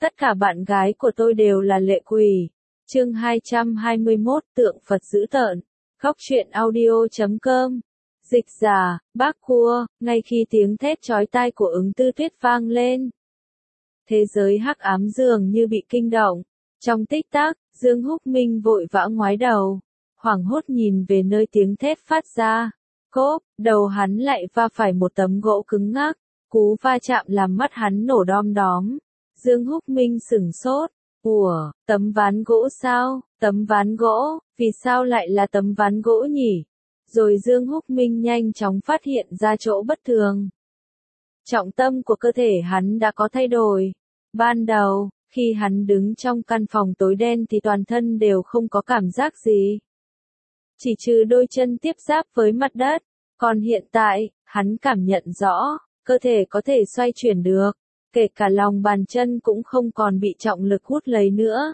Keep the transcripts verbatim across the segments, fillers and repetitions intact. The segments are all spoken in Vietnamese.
Tất cả bạn gái của tôi đều là lệ quỷ. Chương hai trăm hai mươi mốt Tượng Phật dữ tợn. Góc truyện audio chấm com. Dịch giả, bác cua, ngay khi tiếng thét chói tai của Ứng Tư Tuyết vang lên. Thế giới hắc ám dường như bị kinh động. Trong tích tắc, Dương Húc Minh vội vã ngoái đầu, hoảng hốt nhìn về nơi tiếng thét phát ra. Cốp, đầu hắn lại va phải một tấm gỗ cứng ngắc, cú va chạm làm mắt hắn nổ đom đóm. Dương Húc Minh sửng sốt. Ủa, tấm ván gỗ sao? Tấm ván gỗ, vì sao lại là tấm ván gỗ nhỉ? Rồi Dương Húc Minh nhanh chóng phát hiện ra chỗ bất thường. Trọng tâm của cơ thể hắn đã có thay đổi. Ban đầu, khi hắn đứng trong căn phòng tối đen thì toàn thân đều không có cảm giác gì. Chỉ trừ đôi chân tiếp giáp với mặt đất. Còn hiện tại, hắn cảm nhận rõ, cơ thể có thể xoay chuyển được. Kể cả lòng bàn chân cũng không còn bị trọng lực hút lấy nữa.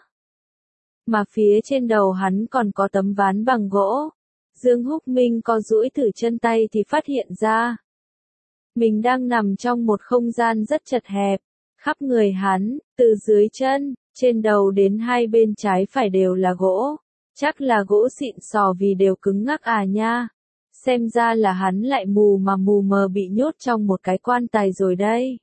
Mà phía trên đầu hắn còn có tấm ván bằng gỗ. Dương Húc Minh co duỗi thử chân tay thì phát hiện ra. Mình đang nằm trong một không gian rất chật hẹp. Khắp người hắn, từ dưới chân, trên đầu đến hai bên trái phải đều là gỗ. Chắc là gỗ xịn sò vì đều cứng ngắc à nha. Xem ra là hắn lại mù mà mù mờ bị nhốt trong một cái quan tài rồi đây.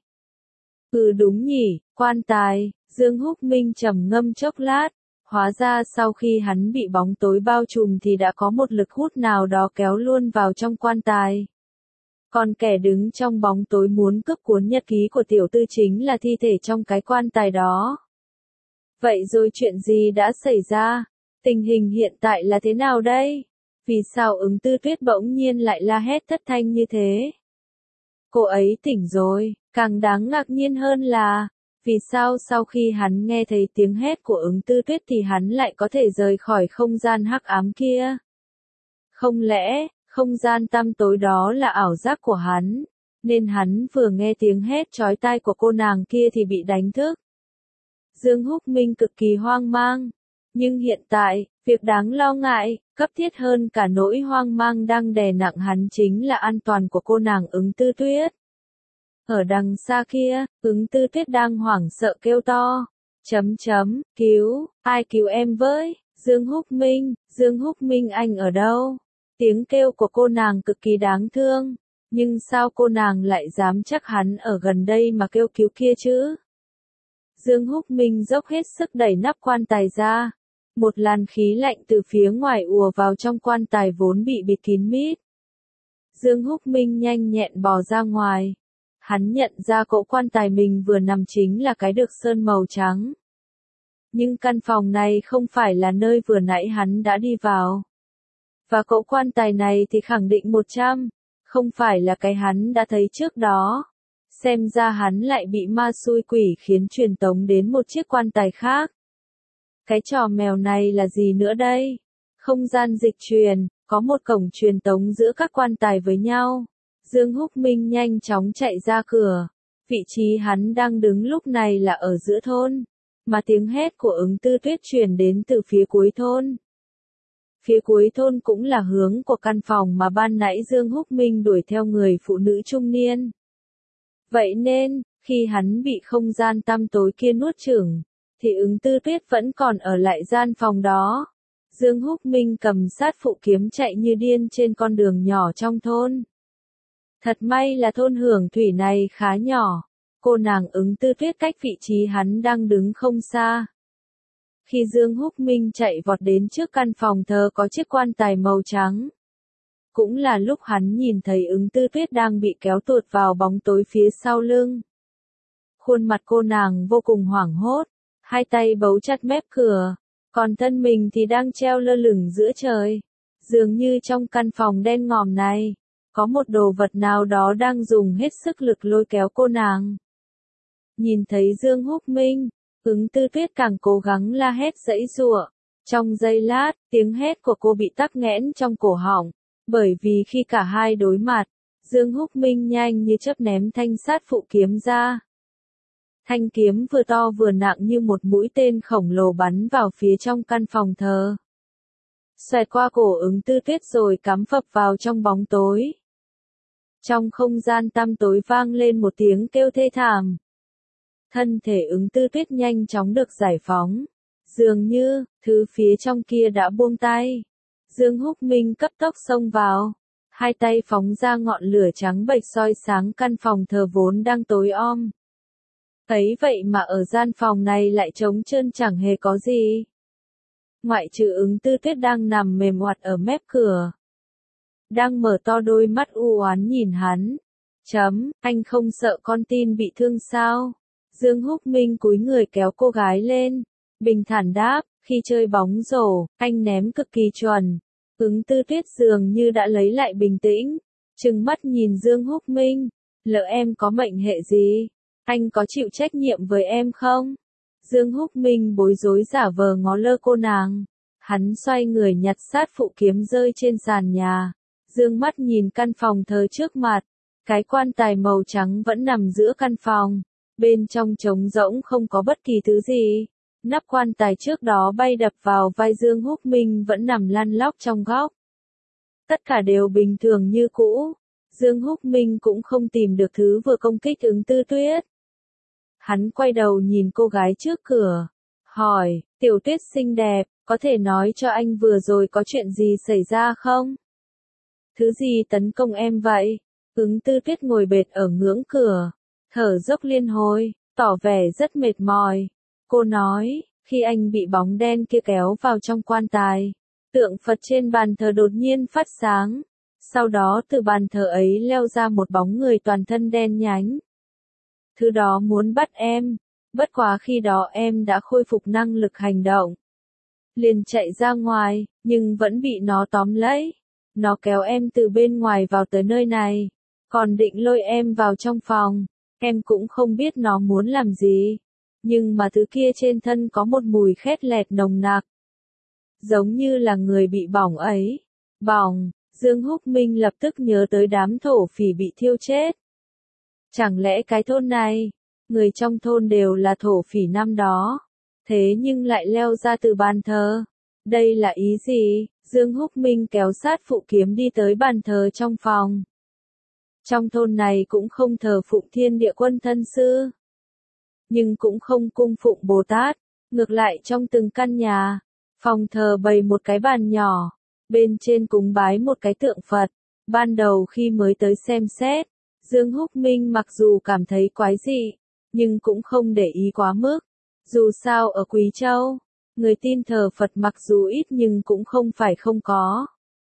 Ừ đúng nhỉ, quan tài. Dương Húc Minh trầm ngâm chốc lát. Hóa ra sau khi hắn bị bóng tối bao trùm thì đã có một lực hút nào đó kéo luôn vào trong quan tài. Còn kẻ đứng trong bóng tối muốn cướp cuốn nhật ký của tiểu tư chính là thi thể trong cái quan tài đó. Vậy rồi chuyện gì đã xảy ra? Tình hình hiện tại là thế nào đây? Vì sao Ứng Tư Tuyết bỗng nhiên lại la hét thất thanh như thế? Cô ấy tỉnh rồi, càng đáng ngạc nhiên hơn là, vì sao sau khi hắn nghe thấy tiếng hét của Ứng Tư Tuyết thì hắn lại có thể rời khỏi không gian hắc ám kia? Không lẽ, không gian tăm tối đó là ảo giác của hắn, nên hắn vừa nghe tiếng hét chói tai của cô nàng kia thì bị đánh thức? Dương Húc Minh cực kỳ hoang mang. Nhưng hiện tại, việc đáng lo ngại, cấp thiết hơn cả nỗi hoang mang đang đè nặng hắn chính là an toàn của cô nàng Ứng Tư Tuyết. Ở đằng xa kia, Ứng Tư Tuyết đang hoảng sợ kêu to. Chấm chấm, cứu, ai cứu em với? Dương Húc Minh, Dương Húc Minh anh ở đâu? Tiếng kêu của cô nàng cực kỳ đáng thương. Nhưng sao cô nàng lại dám chắc hắn ở gần đây mà kêu cứu kia chứ? Dương Húc Minh dốc hết sức đẩy nắp quan tài ra. Một làn khí lạnh từ phía ngoài ùa vào trong quan tài vốn bị bịt kín mít. Dương Húc Minh nhanh nhẹn bò ra ngoài. Hắn nhận ra cỗ quan tài mình vừa nằm chính là cái được sơn màu trắng. Nhưng căn phòng này không phải là nơi vừa nãy hắn đã đi vào. Và cỗ quan tài này thì khẳng định một trăm, không phải là cái hắn đã thấy trước đó. Xem ra hắn lại bị ma xui quỷ khiến truyền tống đến một chiếc quan tài khác. Cái trò mèo này là gì nữa đây? Không gian dịch truyền, có một cổng truyền tống giữa các quan tài với nhau. Dương Húc Minh nhanh chóng chạy ra cửa. Vị trí hắn đang đứng lúc này là ở giữa thôn, mà tiếng hét của Ứng Tư Tuyết truyền đến từ phía cuối thôn. Phía cuối thôn cũng là hướng của căn phòng mà ban nãy Dương Húc Minh đuổi theo người phụ nữ trung niên. Vậy nên, khi hắn bị không gian tăm tối kia nuốt chửng, thì Ứng Tư Tuyết vẫn còn ở lại gian phòng đó. Dương Húc Minh cầm sát phụ kiếm chạy như điên trên con đường nhỏ trong thôn. Thật may là thôn Hưởng Thủy này khá nhỏ. Cô nàng Ứng Tư Tuyết cách vị trí hắn đang đứng không xa. Khi Dương Húc Minh chạy vọt đến trước căn phòng thờ có chiếc quan tài màu trắng. Cũng là lúc hắn nhìn thấy Ứng Tư Tuyết đang bị kéo tuột vào bóng tối phía sau lưng. Khuôn mặt cô nàng vô cùng hoảng hốt, hai tay bấu chặt mép cửa, còn thân mình thì đang treo lơ lửng giữa trời. Dường như trong căn phòng đen ngòm này, có một đồ vật nào đó đang dùng hết sức lực lôi kéo cô nàng. Nhìn thấy Dương Húc Minh, Ứng Tư Tuyết càng cố gắng la hét giãy giụa. Trong giây lát, tiếng hét của cô bị tắc nghẽn trong cổ họng, bởi vì khi cả hai đối mặt, Dương Húc Minh nhanh như chớp ném thanh sát phụ kiếm ra. Thanh kiếm vừa to vừa nặng như một mũi tên khổng lồ bắn vào phía trong căn phòng thờ. Xoẹt qua cổ Ứng Tư Tuyết rồi cắm phập vào trong bóng tối. Trong không gian tăm tối vang lên một tiếng kêu thê thảm. thân thể Ứng Tư Tuyết nhanh chóng được giải phóng. Dường như, thứ phía trong kia đã buông tay. Dương Húc Minh cấp tốc xông vào. Hai tay phóng ra ngọn lửa trắng bệch soi sáng căn phòng thờ vốn đang tối om. Thấy vậy mà ở gian phòng này lại trống trơn chẳng hề có gì. Ngoại trừ Ứng Tư Tuyết đang nằm mềm oặt ở mép cửa. Đang mở to đôi mắt u oán nhìn hắn. Chấm, anh không sợ con tin bị thương sao? Dương Húc Minh cúi người kéo cô gái lên. Bình thản đáp, khi chơi bóng rổ, anh ném cực kỳ chuẩn. Ứng Tư Tuyết dường như đã lấy lại bình tĩnh. Trừng mắt nhìn Dương Húc Minh. Lỡ em có mệnh hệ gì? Anh có chịu trách nhiệm với em không? Dương Húc Minh bối rối giả vờ ngó lơ cô nàng. Hắn xoay người nhặt sát phụ kiếm rơi trên sàn nhà. Dương mắt nhìn căn phòng thờ trước mặt. Cái quan tài màu trắng vẫn nằm giữa căn phòng. Bên trong trống rỗng không có bất kỳ thứ gì. Nắp quan tài trước đó bay đập vào vai Dương Húc Minh vẫn nằm lăn lóc trong góc. Tất cả đều bình thường như cũ. Dương Húc Minh cũng không tìm được thứ vừa công kích Ứng Tư Tuyết. Hắn quay đầu nhìn cô gái trước cửa. Hỏi, Tiểu Tuyết xinh đẹp, có thể nói cho anh vừa rồi có chuyện gì xảy ra không? Thứ gì tấn công em vậy? Ứng Tư Tuyết ngồi bệt ở ngưỡng cửa. Thở dốc liên hồi, tỏ vẻ rất mệt mỏi. Cô nói, khi anh bị bóng đen kia kéo vào trong quan tài, tượng Phật trên bàn thờ đột nhiên phát sáng. Sau đó từ bàn thờ ấy leo ra một bóng người toàn thân đen nhánh. Thứ đó muốn bắt em, bất quá khi đó em đã khôi phục năng lực hành động. Liền chạy ra ngoài, nhưng vẫn bị nó tóm lấy. Nó kéo em từ bên ngoài vào tới nơi này, còn định lôi em vào trong phòng. Em cũng không biết nó muốn làm gì. Nhưng mà thứ kia trên thân có một mùi khét lẹt nồng nặc. Giống như là người bị bỏng ấy. Bỏng, Dương Húc Minh lập tức nhớ tới đám thổ phỉ bị thiêu chết. Chẳng lẽ cái thôn này, người trong thôn đều là thổ phỉ năm đó, thế nhưng lại leo ra từ bàn thờ. Đây là ý gì? Dương Húc Minh kéo sát phụ kiếm đi tới bàn thờ trong phòng. Trong thôn này cũng không thờ phụng Thiên Địa Quân Thân Sư, nhưng cũng không cung phụng Bồ Tát. Ngược lại trong từng căn nhà, phòng thờ bày một cái bàn nhỏ, bên trên cúng bái một cái tượng Phật. Ban đầu khi mới tới xem xét, Dương Húc Minh mặc dù cảm thấy quái dị, nhưng cũng không để ý quá mức. Dù sao ở Quý Châu, người tin thờ Phật mặc dù ít nhưng cũng không phải không có.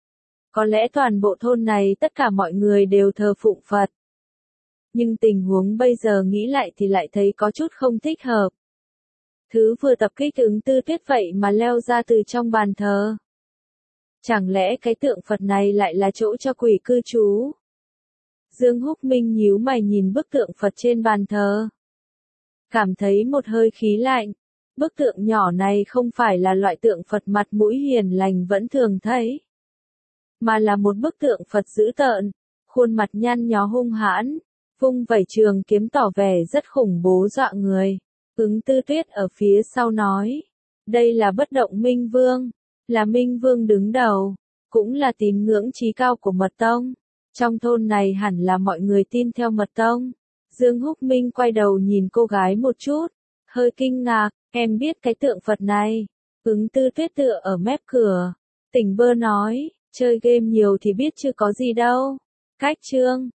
Có lẽ toàn bộ thôn này tất cả mọi người đều thờ phụng Phật. Nhưng tình huống bây giờ nghĩ lại thì lại thấy có chút không thích hợp. Thứ vừa tập kích Ứng Tư Tuyết vậy mà leo ra từ trong bàn thờ. Chẳng lẽ cái tượng Phật này lại là chỗ cho quỷ cư trú? Dương Húc Minh nhíu mày nhìn bức tượng Phật trên bàn thờ. Cảm thấy một hơi khí lạnh. Bức tượng nhỏ này không phải là loại tượng Phật mặt mũi hiền lành vẫn thường thấy, mà là một bức tượng Phật dữ tợn, khuôn mặt nhăn nhó hung hãn, vung vẩy trường kiếm tỏ vẻ rất khủng bố dọa người. Ứng Tư Tuyết ở phía sau nói, đây là Bất Động Minh Vương, là Minh Vương đứng đầu, cũng là tín ngưỡng chí cao của Mật Tông. Trong thôn này hẳn là mọi người tin theo Mật Tông. Dương Húc Minh quay đầu nhìn cô gái một chút, hơi kinh ngạc, em biết cái tượng Phật này. Ứng Tư Tuyết tựa ở mép cửa, tỉnh bơ nói, chơi game nhiều thì biết chứ có gì đâu. Cách chương